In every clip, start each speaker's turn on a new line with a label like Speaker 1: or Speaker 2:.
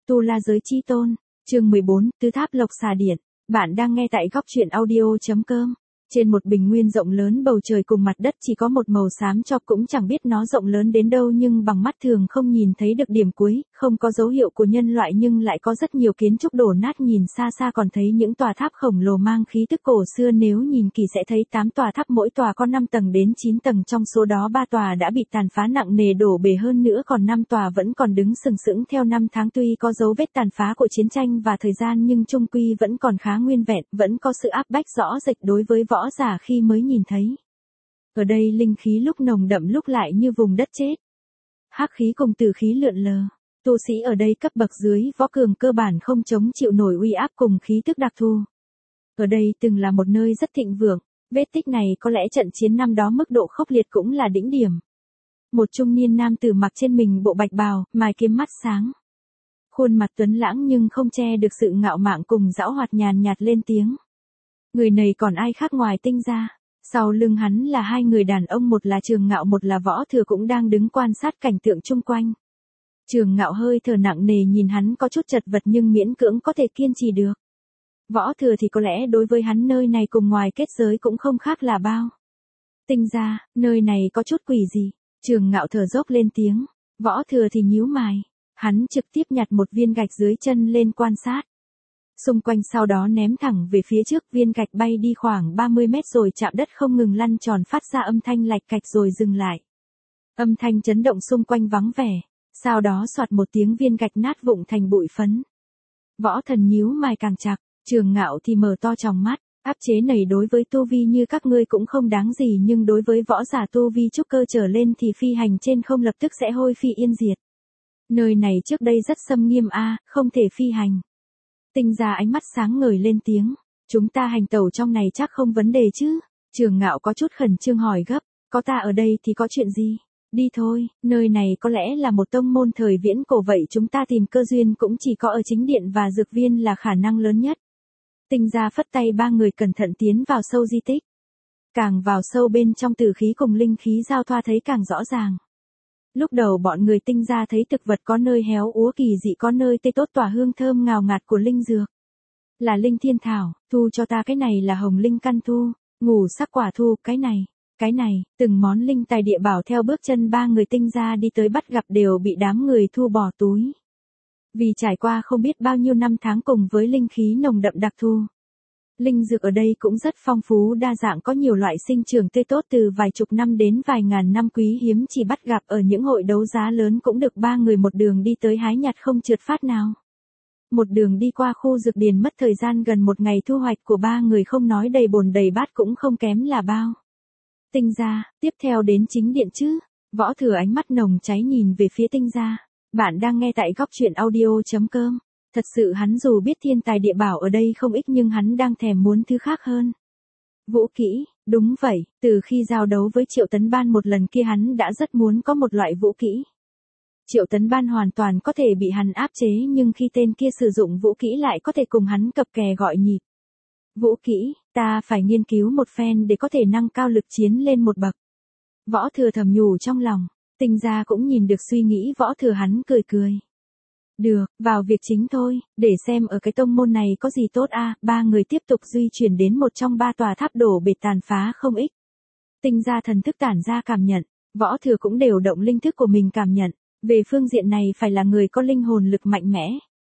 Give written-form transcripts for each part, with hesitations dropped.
Speaker 1: Tu La Giới Chi Tôn, chương 14, Tứ Tháp Lộc Xà Điện. Bạn đang nghe tại góc truyện audio.com. Trên một bình nguyên rộng lớn, bầu trời cùng mặt đất chỉ có một màu xám cho, cũng chẳng biết nó rộng lớn đến đâu, nhưng bằng mắt thường không nhìn thấy được điểm cuối, không có dấu hiệu của nhân loại nhưng lại có rất nhiều kiến trúc đổ nát, nhìn xa xa còn thấy những tòa tháp khổng lồ mang khí tức cổ xưa, nếu nhìn kỳ sẽ thấy 8 tòa tháp, mỗi tòa có 5 tầng đến 9 tầng, trong số đó 3 tòa đã bị tàn phá nặng nề đổ bể, hơn nữa còn 5 tòa vẫn còn đứng sừng sững theo năm tháng, tuy có dấu vết tàn phá của chiến tranh và thời gian nhưng chung quy vẫn còn khá nguyên vẹn, vẫn có sự áp bách rõ rệt đối với võ giả khi mới nhìn thấy. Ở đây linh khí lúc nồng đậm lúc lại như vùng đất chết. Hắc khí cùng tử khí lượn lờ. Tu sĩ ở đây cấp bậc dưới võ cường cơ bản không chống chịu nổi uy áp cùng khí tức đặc thù. Ở đây từng là một nơi rất thịnh vượng, vết tích này có lẽ trận chiến năm đó mức độ khốc liệt cũng là đỉnh điểm. Một trung niên nam tử mặc trên mình bộ bạch bào, mài kiếm mắt sáng. Khuôn mặt tuấn lãng nhưng không che được sự ngạo mạn cùng giảo hoạt, nhàn nhạt lên tiếng. Người này còn ai khác ngoài Tinh Gia. Sau lưng hắn là hai người đàn ông, một là Trường Ngạo, một là Võ Thừa, cũng đang đứng quan sát cảnh tượng chung quanh. Trường Ngạo hơi thở nặng nề, nhìn hắn có chút chật vật nhưng miễn cưỡng có thể kiên trì được. Võ Thừa thì có lẽ đối với hắn nơi này cùng ngoài kết giới cũng không khác là bao. Tinh Gia, nơi này có chút quỷ gì? Trường Ngạo thở dốc lên tiếng. Võ Thừa thì nhíu mày. Hắn trực tiếp nhặt một viên gạch dưới chân lên quan sát. Xung quanh, sau đó ném thẳng về phía trước, viên gạch bay đi khoảng 30 mét rồi chạm đất, không ngừng lăn tròn phát ra âm thanh lạch cạch rồi dừng lại. Âm thanh chấn động xung quanh vắng vẻ, sau đó soạt một tiếng, viên gạch nát vụn thành bụi phấn. Võ Thần nhíu mày càng chặt, Trường Ngạo thì mở to tròng mắt, áp chế này đối với tu vi như các ngươi cũng không đáng gì, nhưng đối với võ giả tu vi trúc cơ trở lên thì phi hành trên không lập tức sẽ hôi phi yên diệt. Nơi này trước đây rất xâm nghiêm không thể phi hành. Tinh Gia ánh mắt sáng ngời lên tiếng. Chúng ta hành tẩu trong này chắc không vấn đề chứ? Trường Ngạo có chút khẩn trương hỏi gấp. Có ta ở đây thì có chuyện gì? Đi thôi, nơi này có lẽ là một tông môn thời viễn cổ, vậy chúng ta tìm cơ duyên cũng chỉ có ở chính điện và dược viên là khả năng lớn nhất. Tinh Gia phất tay, ba người cẩn thận tiến vào sâu di tích. Càng vào sâu bên trong, tử khí cùng linh khí giao thoa thấy càng rõ ràng. Lúc đầu bọn người Tinh Gia thấy thực vật có nơi héo úa kỳ dị, có nơi tươi tốt tỏa hương thơm ngào ngạt của linh dược. Là linh thiên thảo, thu cho ta cái này là hồng linh căn thu, ngủ sắc quả thu, cái này, từng món linh tài địa bảo. Theo bước chân ba người Tinh Gia đi tới bắt gặp đều bị đám người thu bỏ túi. Vì trải qua không biết bao nhiêu năm tháng cùng với linh khí nồng đậm đặc thù. Linh dược ở đây cũng rất phong phú đa dạng, có nhiều loại sinh trưởng tươi tốt từ vài chục năm đến vài ngàn năm, quý hiếm chỉ bắt gặp ở những hội đấu giá lớn, cũng được ba người một đường đi tới hái nhặt không trượt phát nào. Một đường đi qua khu dược điền mất thời gian gần một ngày, thu hoạch của ba người không nói đầy bồn đầy bát cũng không kém là bao. Tinh Gia, tiếp theo đến chính điện chứ? Võ Thừa ánh mắt nồng cháy nhìn về phía Tinh Gia. Bạn đang nghe tại góc truyện audio.com. Thật sự hắn dù biết thiên tài địa bảo ở đây không ít nhưng hắn đang thèm muốn thứ khác hơn. Vũ kỹ, đúng vậy, từ khi giao đấu với Triệu Tấn Ban một lần kia hắn đã rất muốn có một loại vũ kỹ. Triệu Tấn Ban hoàn toàn có thể bị hắn áp chế, nhưng khi tên kia sử dụng vũ kỹ lại có thể cùng hắn cập kè gọi nhịp. Vũ kỹ, ta phải nghiên cứu một phen để có thể nâng cao lực chiến lên một bậc. Võ Thừa thầm nhủ trong lòng. Tinh Gia cũng nhìn được suy nghĩ Võ Thừa, hắn cười cười. Được, vào việc chính thôi, để xem ở cái tông môn này có gì tốt Ba người tiếp tục di chuyển đến một trong ba tòa tháp đổ bể tàn phá không ít. Tinh Gia thần thức tản ra cảm nhận, Võ Thừa cũng đều động linh thức của mình cảm nhận. Về phương diện này phải là người có linh hồn lực mạnh mẽ.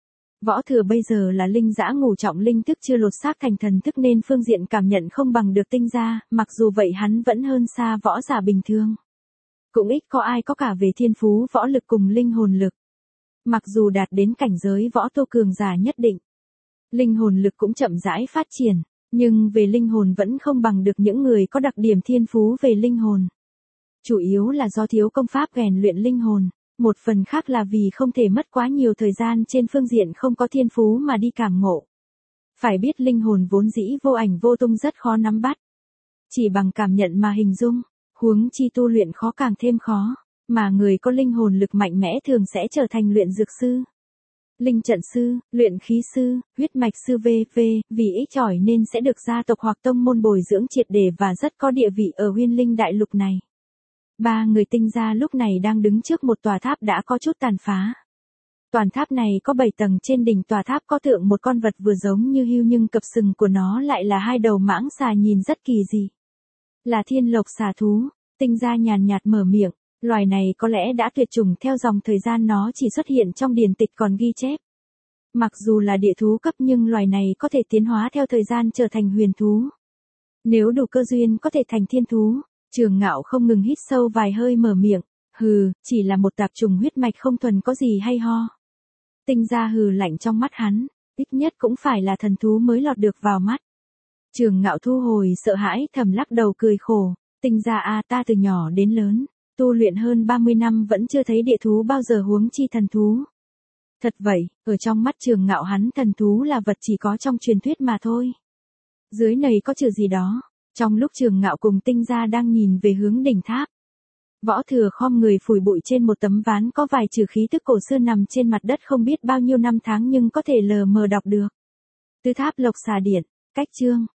Speaker 1: Võ Thừa bây giờ là linh dã ngũ trọng, linh thức chưa lột xác thành thần thức nên phương diện cảm nhận không bằng được Tinh Gia, mặc dù vậy hắn vẫn hơn xa võ giả bình thường. Cũng ít có ai có cả về thiên phú võ lực cùng linh hồn lực. Mặc dù đạt đến cảnh giới võ tu cường giả nhất định, linh hồn lực cũng chậm rãi phát triển, nhưng về linh hồn vẫn không bằng được những người có đặc điểm thiên phú về linh hồn. Chủ yếu là do thiếu công pháp rèn luyện linh hồn, một phần khác là vì không thể mất quá nhiều thời gian trên phương diện không có thiên phú mà đi cảm ngộ. Phải biết linh hồn vốn dĩ vô ảnh vô tung, rất khó nắm bắt. Chỉ bằng cảm nhận mà hình dung, huống chi tu luyện khó càng thêm khó. Mà người có linh hồn lực mạnh mẽ thường sẽ trở thành luyện dược sư, linh trận sư, luyện khí sư, huyết mạch sư v.v. Vì ít ỏi nên sẽ được gia tộc hoặc tông môn bồi dưỡng triệt để và rất có địa vị ở Huyên Linh đại lục này. Ba người Tinh Gia lúc này đang đứng trước một tòa tháp đã có chút tàn phá. Toàn tháp này có 7 tầng, trên đỉnh tòa tháp có tượng một con vật vừa giống như hươu nhưng cặp sừng của nó lại là hai đầu mãng xà nhìn rất kỳ dị. Là thiên lộc xà thú, Tinh Gia nhàn nhạt mở miệng, loài này có lẽ đã tuyệt chủng theo dòng thời gian, nó chỉ xuất hiện trong điển tịch còn ghi chép. Mặc dù là địa thú cấp nhưng loài này có thể tiến hóa theo thời gian trở thành huyền thú. Nếu đủ cơ duyên có thể thành thiên thú. Trường Ngạo không ngừng hít sâu vài hơi mở miệng, hừ, chỉ là một tạp trùng huyết mạch không thuần có gì hay ho. Tinh Gia hừ lạnh trong mắt hắn, ít nhất cũng phải là thần thú mới lọt được vào mắt. Trường Ngạo thu hồi sợ hãi, thầm lắc đầu cười khổ, Tinh Gia a, ta từ nhỏ đến lớn, tu luyện hơn 30 năm vẫn chưa thấy địa thú bao giờ, huống chi thần thú. Thật vậy, ở trong mắt Trường Ngạo hắn thần thú là vật chỉ có trong truyền thuyết mà thôi. Dưới này có chữ gì đó. Trong lúc Trường Ngạo cùng Tinh Gia đang nhìn về hướng đỉnh tháp, Võ Thừa khom người phủi bụi trên một tấm ván có vài chữ khí tức cổ xưa nằm trên mặt đất không biết bao nhiêu năm tháng nhưng có thể lờ mờ đọc được. Tứ tháp Lộc Xà Điện, cách chương.